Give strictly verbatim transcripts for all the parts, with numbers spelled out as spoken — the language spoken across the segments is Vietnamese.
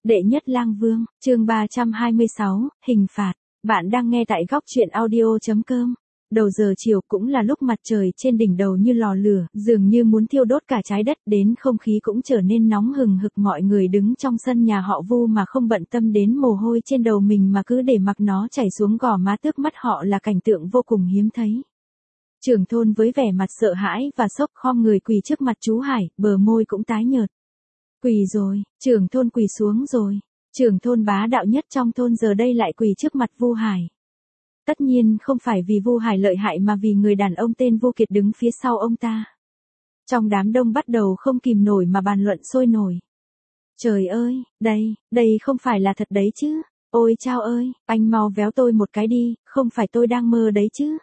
Đệ nhất lang vương, chương ba trăm hai mươi sáu, hình phạt. Bạn đang nghe tại góc truyện audio chấm com. Đầu giờ chiều cũng là lúc mặt trời trên đỉnh đầu như lò lửa, dường như muốn thiêu đốt cả trái đất, đến không khí cũng trở nên nóng hừng hực. Mọi người đứng trong sân nhà họ Vu mà không bận tâm đến mồ hôi trên đầu mình mà cứ để mặc nó chảy xuống gò má tước mắt họ là cảnh tượng vô cùng hiếm thấy. Trưởng thôn với vẻ mặt sợ hãi và sốc khom người quỳ trước mặt chú Hải, bờ môi cũng tái nhợt. Quỳ rồi, trưởng thôn quỳ xuống rồi. Trưởng thôn bá đạo nhất trong thôn giờ đây lại quỳ trước mặt Vu Hải. Tất nhiên không phải vì Vu Hải lợi hại mà vì người đàn ông tên Vu Kiệt đứng phía sau ông ta. Trong đám đông bắt đầu không kìm nổi mà bàn luận sôi nổi. Trời ơi, đây, đây không phải là thật đấy chứ. Ôi chao ơi, anh mau véo tôi một cái đi, không phải tôi đang mơ đấy chứ.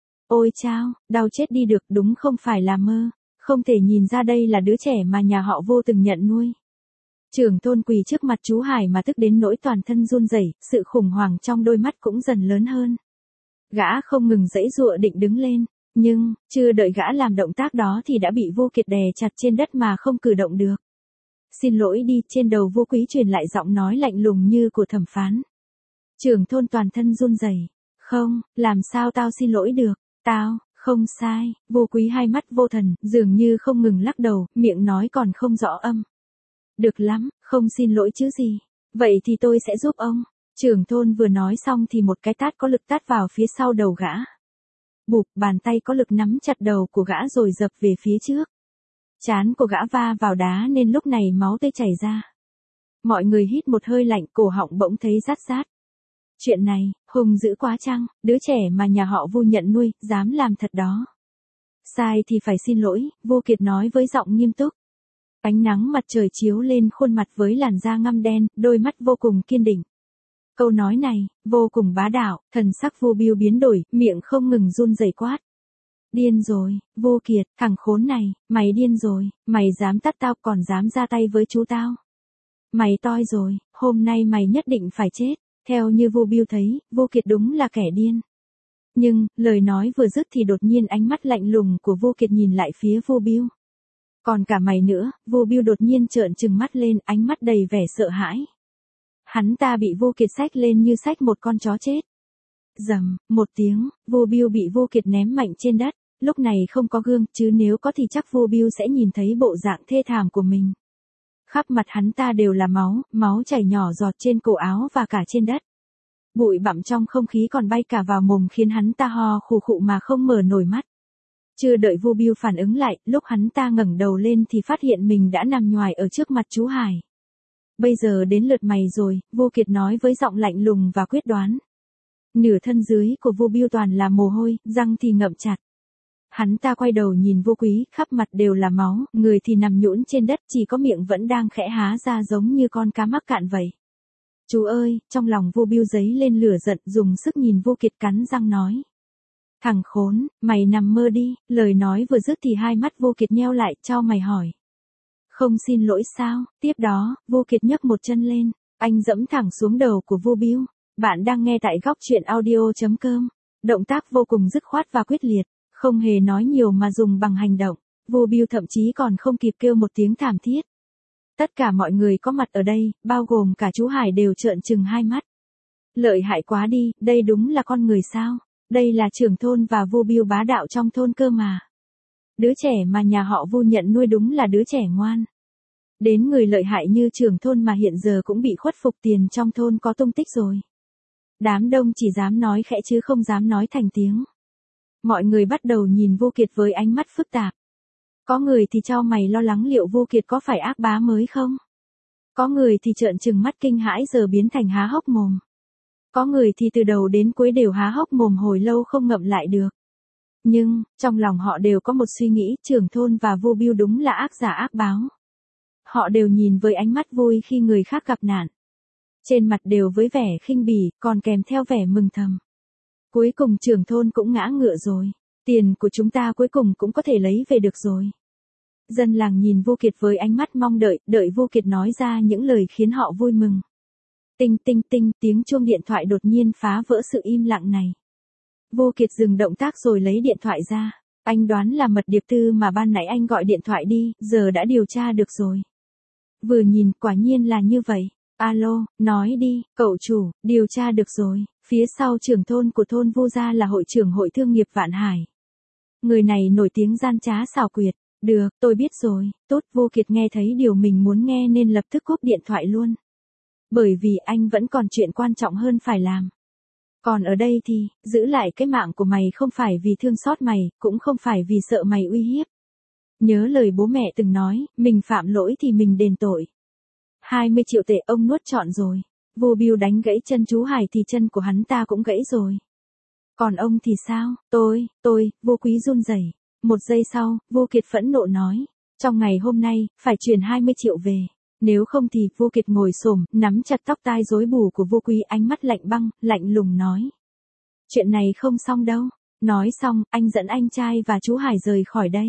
Ôi chao, đau chết đi được, đúng không phải là mơ. Không thể nhìn ra đây là đứa trẻ mà nhà họ Vô từng nhận nuôi. Trưởng thôn quỳ trước mặt chú Hải mà tức đến nỗi toàn thân run rẩy, sự khủng hoảng trong đôi mắt cũng dần lớn hơn. Gã không ngừng giãy giụa định đứng lên, nhưng, chưa đợi gã làm động tác đó thì đã bị Vô Kiệt đè chặt trên đất mà không cử động được. Xin lỗi đi, trên đầu Vô Quý truyền lại giọng nói lạnh lùng như của thẩm phán. Trưởng thôn toàn thân run rẩy, không, làm sao tao xin lỗi được, tao... Không sai, Vô Quý hai mắt vô thần, dường như không ngừng lắc đầu, miệng nói còn không rõ âm. Được lắm, không xin lỗi chứ gì. Vậy thì tôi sẽ giúp ông. Trưởng thôn vừa nói xong thì một cái tát có lực tát vào phía sau đầu gã. Bụp, bàn tay có lực nắm chặt đầu của gã rồi dập về phía trước. Trán của gã va vào đá nên lúc này máu tươi chảy ra. Mọi người hít một hơi lạnh, cổ họng bỗng thấy rát rát. Chuyện này, hùng dữ quá chăng, đứa trẻ mà nhà họ Vu nhận nuôi, dám làm thật đó. Sai thì phải xin lỗi, Vô Kiệt nói với giọng nghiêm túc. Ánh nắng mặt trời chiếu lên khuôn mặt với làn da ngăm đen, đôi mắt vô cùng kiên định. Câu nói này, vô cùng bá đạo, thần sắc Vu Biêu biến đổi, miệng không ngừng run rẩy quát. Điên rồi, Vô Kiệt, thằng khốn này, mày điên rồi, mày dám tát tao còn dám ra tay với chú tao. Mày toi rồi, hôm nay mày nhất định phải chết. Theo như Vu Biêu thấy, Vô Kiệt đúng là kẻ điên. Nhưng, lời nói vừa dứt thì đột nhiên ánh mắt lạnh lùng của Vô Kiệt nhìn lại phía Vu Biêu. Còn cả mày nữa, Vu Biêu đột nhiên trợn trừng mắt lên, ánh mắt đầy vẻ sợ hãi. Hắn ta bị Vô Kiệt xách lên như xách một con chó chết. Rầm, một tiếng, Vu Biêu bị Vô Kiệt ném mạnh trên đất, lúc này không có gương, chứ nếu có thì chắc Vu Biêu sẽ nhìn thấy bộ dạng thê thảm của mình. Khắp mặt hắn ta đều là máu, máu chảy nhỏ giọt trên cổ áo và cả trên đất. Bụi bặm trong không khí còn bay cả vào mồm khiến hắn ta ho khù khụ mà không mở nổi mắt. Chưa đợi Vu Biêu phản ứng lại, lúc hắn ta ngẩng đầu lên thì phát hiện mình đã nằm nhoài ở trước mặt chú Hải. Bây giờ đến lượt mày rồi, Vô Kiệt nói với giọng lạnh lùng và quyết đoán. Nửa thân dưới của Vu Biêu toàn là mồ hôi, răng thì ngậm chặt. Hắn ta quay đầu nhìn Vô Quý, khắp mặt đều là máu, người thì nằm nhũn trên đất, chỉ có miệng vẫn đang khẽ há ra giống như con cá mắc cạn vậy. Chú ơi, trong lòng Vô Biêu dấy lên lửa giận, dùng sức nhìn Vô Kiệt cắn răng nói. Thằng khốn, mày nằm mơ đi, lời nói vừa dứt thì hai mắt Vô Kiệt nheo lại, chau mày hỏi. Không xin lỗi sao, tiếp đó, Vô Kiệt nhấc một chân lên, anh dẫm thẳng xuống đầu của Vô Biêu. Bạn đang nghe tại góc truyện audio chấm com. Động tác vô cùng dứt khoát và quyết liệt. Không hề nói nhiều mà dùng bằng hành động, Vu Biêu thậm chí còn không kịp kêu một tiếng thảm thiết. Tất cả mọi người có mặt ở đây, bao gồm cả chú Hải đều trợn trừng hai mắt. Lợi hại quá đi, đây đúng là con người sao? Đây là trưởng thôn và Vu Biêu bá đạo trong thôn cơ mà. Đứa trẻ mà nhà họ Vu nhận nuôi đúng là đứa trẻ ngoan. Đến người lợi hại như trưởng thôn mà hiện giờ cũng bị khuất phục tiền trong thôn có tung tích rồi. Đám đông chỉ dám nói khẽ chứ không dám nói thành tiếng. Mọi người bắt đầu nhìn Vô Kiệt với ánh mắt phức tạp. Có người thì chau mày lo lắng liệu Vô Kiệt có phải ác bá mới không? Có người thì trợn trừng mắt kinh hãi giờ biến thành há hốc mồm. Có người thì từ đầu đến cuối đều há hốc mồm hồi lâu không ngậm lại được. Nhưng, trong lòng họ đều có một suy nghĩ, trưởng thôn và Vu Biêu đúng là ác giả ác báo. Họ đều nhìn với ánh mắt vui khi người khác gặp nạn. Trên mặt đều với vẻ khinh bỉ, còn kèm theo vẻ mừng thầm. Cuối cùng trưởng thôn cũng ngã ngựa rồi. Tiền của chúng ta cuối cùng cũng có thể lấy về được rồi. Dân làng nhìn Vô Kiệt với ánh mắt mong đợi, đợi Vô Kiệt nói ra những lời khiến họ vui mừng. Tinh tinh tinh, tiếng chuông điện thoại đột nhiên phá vỡ sự im lặng này. Vô Kiệt dừng động tác rồi lấy điện thoại ra. Anh đoán là mật điệp tư mà ban nãy anh gọi điện thoại đi, giờ đã điều tra được rồi. Vừa nhìn quả nhiên là như vậy. Alo, nói đi, cậu chủ, điều tra được rồi, phía sau trưởng thôn của thôn Vu gia là hội trưởng hội thương nghiệp Vạn Hải. Người này nổi tiếng gian trá xảo quyệt. Được, tôi biết rồi, tốt. Vô Kiệt nghe thấy điều mình muốn nghe nên lập tức cúp điện thoại luôn. Bởi vì anh vẫn còn chuyện quan trọng hơn phải làm. Còn ở đây thì, giữ lại cái mạng của mày không phải vì thương xót mày, cũng không phải vì sợ mày uy hiếp. Nhớ lời bố mẹ từng nói, mình phạm lỗi thì mình đền tội. hai mươi triệu tệ ông nuốt trọn rồi. Vu Biêu đánh gãy chân chú Hải thì chân của hắn ta cũng gãy rồi. Còn ông thì sao? Tôi, tôi, Vô Quý run rẩy. Một giây sau, Vô Kiệt phẫn nộ nói. Trong ngày hôm nay, phải chuyển hai mươi triệu về. Nếu không thì, Vô Kiệt ngồi xổm, nắm chặt tóc tai rối bù của Vô Quý, ánh mắt lạnh băng, lạnh lùng nói. Chuyện này không xong đâu. Nói xong, anh dẫn anh trai và chú Hải rời khỏi đây.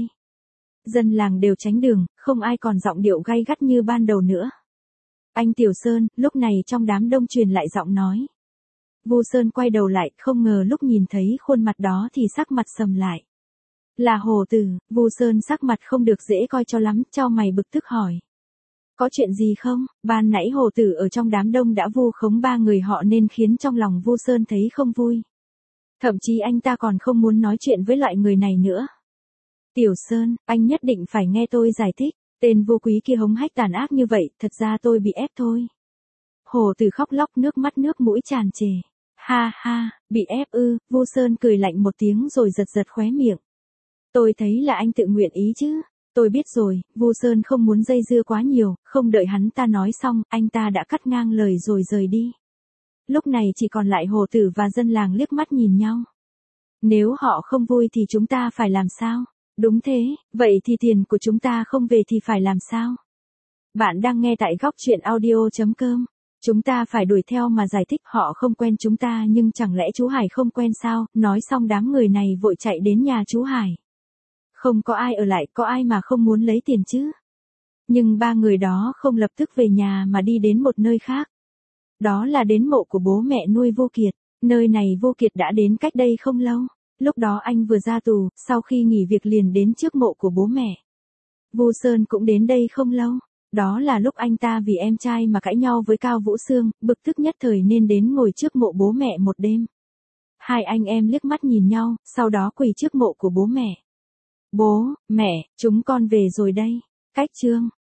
Dân làng đều tránh đường, không ai còn giọng điệu gay gắt như ban đầu nữa. Anh Tiểu Sơn, lúc này trong đám đông truyền lại giọng nói. Vu Sơn quay đầu lại, không ngờ lúc nhìn thấy khuôn mặt đó thì sắc mặt sầm lại. Là Hồ Tử. Vu Sơn sắc mặt không được dễ coi cho lắm, chau mày bực tức hỏi. Có chuyện gì không? Ban nãy Hồ Tử ở trong đám đông đã vu khống ba người họ nên khiến trong lòng Vu Sơn thấy không vui. Thậm chí anh ta còn không muốn nói chuyện với loại người này nữa. Tiểu Sơn, anh nhất định phải nghe tôi giải thích. Tên Vô Quý kia hống hách tàn ác như vậy, thật ra tôi bị ép thôi. Hồ Tử khóc lóc, nước mắt nước mũi tràn trề. Ha ha, bị ép ư? Vu Sơn cười lạnh một tiếng rồi giật giật khóe miệng. Tôi thấy là anh tự nguyện ý chứ. Tôi biết rồi. Vu Sơn không muốn dây dưa quá nhiều, không đợi hắn ta nói xong, anh ta đã cắt ngang lời rồi rời đi. Lúc này chỉ còn lại Hồ Tử và dân làng liếc mắt nhìn nhau. Nếu họ không vui thì chúng ta phải làm sao? Đúng thế, vậy thì tiền của chúng ta không về thì phải làm sao? Bạn đang nghe tại góc truyện audio chấm com. Chúng ta phải đuổi theo mà giải thích, họ không quen chúng ta nhưng chẳng lẽ chú Hải không quen sao? Nói xong đám người này vội chạy đến nhà chú Hải. Không có ai ở lại, có ai mà không muốn lấy tiền chứ? Nhưng ba người đó không lập tức về nhà mà đi đến một nơi khác. Đó là đến mộ của bố mẹ nuôi Vô Kiệt. Nơi này Vô Kiệt đã đến cách đây không lâu. Lúc đó anh vừa ra tù, sau khi nghỉ việc liền đến trước mộ của bố mẹ. Vu Sơn cũng đến đây không lâu. Đó là lúc anh ta vì em trai mà cãi nhau với Cao Vũ Sương, bực tức nhất thời nên đến ngồi trước mộ bố mẹ một đêm. Hai anh em liếc mắt nhìn nhau, sau đó quỳ trước mộ của bố mẹ. Bố, mẹ, chúng con về rồi đây. Cách chương